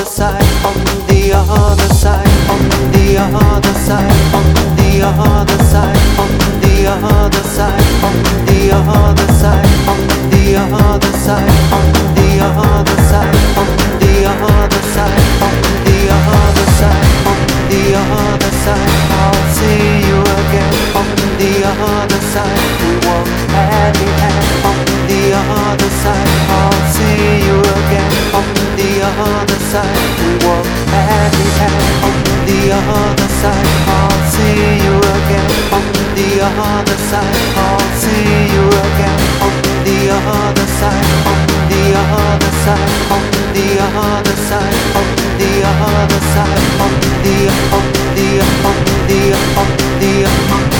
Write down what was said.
side, on the other side, on the other side, on the other side, on the other side, on the other side, on the other side, on the other side, on the other side, on the other side, on the other side. I'll see you again on the other side. We walk hand in hand on the other side. I'll see you again on the other side. We walk hand in hand on the other side. I'll see you again on the other side. I'll see you again on the other side. On the other side. On the other side. On the other side. On the